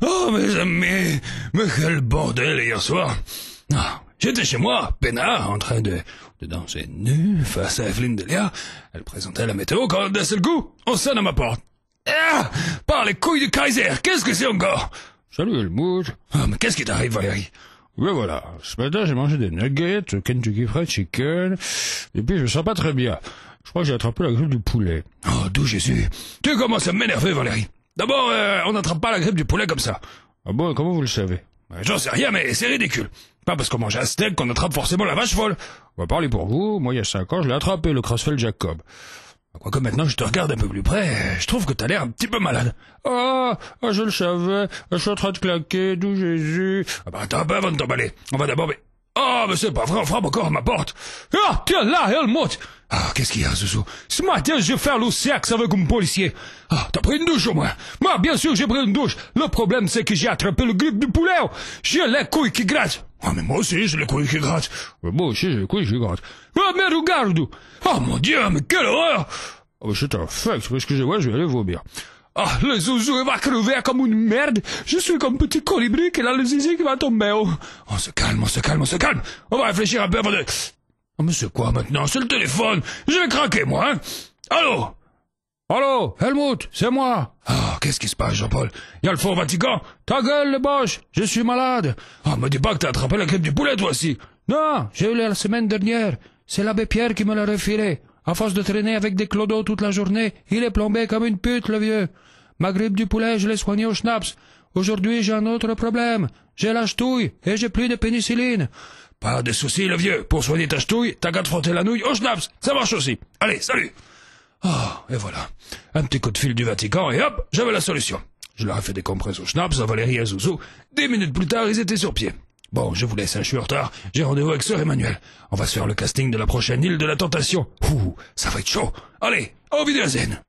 Oh, mes amis, mais quel bordel hier soir. Ah, j'étais chez moi, peinard, en train de danser nu face à Evelyne Delia. Elle présentait la météo quand d'un seul coup, on sonne à ma porte. Ah, par les couilles du Kaiser, qu'est-ce que c'est encore? Salut Helmut. Ah, mais qu'est-ce qui t'arrive, Valérie? Ouais, voilà. Ce matin, j'ai mangé des nuggets, Kentucky Fried Chicken, et puis je me sens pas très bien. Je crois que j'ai attrapé la grippe du poulet. Oh, d'où Jésus. Tu commences à m'énerver, Valérie. D'abord, on n'attrape pas la grippe du poulet comme ça. Ah bon, comment vous le savez? J'en sais rien, mais c'est ridicule. Pas parce qu'on mange un steak qu'on attrape forcément la vache folle. On va parler pour vous. Moi, il y a 5 ans, je l'ai attrapé, le Creutzfeldt Jacob. Quoique maintenant je te regarde un peu plus près, je trouve que t'as l'air un petit peu malade. Je le savais. Je suis en train de claquer, d'où Jésus. Ah bah attends un peu avant de t'emballer. On va d'abord... Oh, mais c'est pas vrai, on frappe encore à ma porte. Ah, tiens là, Helmut. Ah, qu'est-ce qu'il y a, Zouzou? Ce matin, je vais faire le sexe avec un policier. Ah, t'as pris une douche au moins? Moi, bien sûr, j'ai pris une douche. Le problème, c'est que j'ai attrapé le grippe du poulet. J'ai les couilles qui grattent. Ah, mais moi aussi, j'ai les couilles qui grattent. Moi aussi, j'ai les couilles qui grattent. Ah, mais regarde. Oh, mon Dieu, mais quelle horreur. C'est un fait, excusez-moi, je vais aller vomir. Ah, le Zouzou, il va crever comme une merde. Je suis comme petit colibri qui a le zizi qui va tomber. On se calme. On va réfléchir un peu avant de... Oh, mais c'est quoi maintenant? C'est le téléphone. Je vais craquer, moi, hein. Allô, Helmut, c'est moi. Ah, qu'est-ce qui se passe, Jean-Paul? Il y a le fort Vatican? Ta gueule, le boche, je suis malade. Ah, me dis pas que t'as attrapé la grippe du poulet, toi aussi. Non, j'ai eu la semaine dernière. C'est l'abbé Pierre qui me l'a refilé. À force de traîner avec des clodos toute la journée, il est plombé comme une pute, le vieux. Ma grippe du poulet, je l'ai soignée au schnapps. Aujourd'hui, j'ai un autre problème. J'ai la ch'touille et j'ai plus de pénicilline. Pas de soucis, le vieux. Pour soigner ta ch'touille, t'as qu'à te frotter la nouille au schnapps. Ça marche aussi. Allez, salut. Ah, et voilà. Un petit coup de fil du Vatican et hop, j'avais la solution. Je leur ai fait des compresses au schnapps à Valérie et Zouzou. 10 minutes plus tard, ils étaient sur pied. Bon, je vous laisse, je suis en retard. J'ai rendez-vous avec Sœur Emmanuel. On va se faire le casting de la prochaine île de la tentation. Ouh, ça va être chaud. Allez, au Wiedersehen.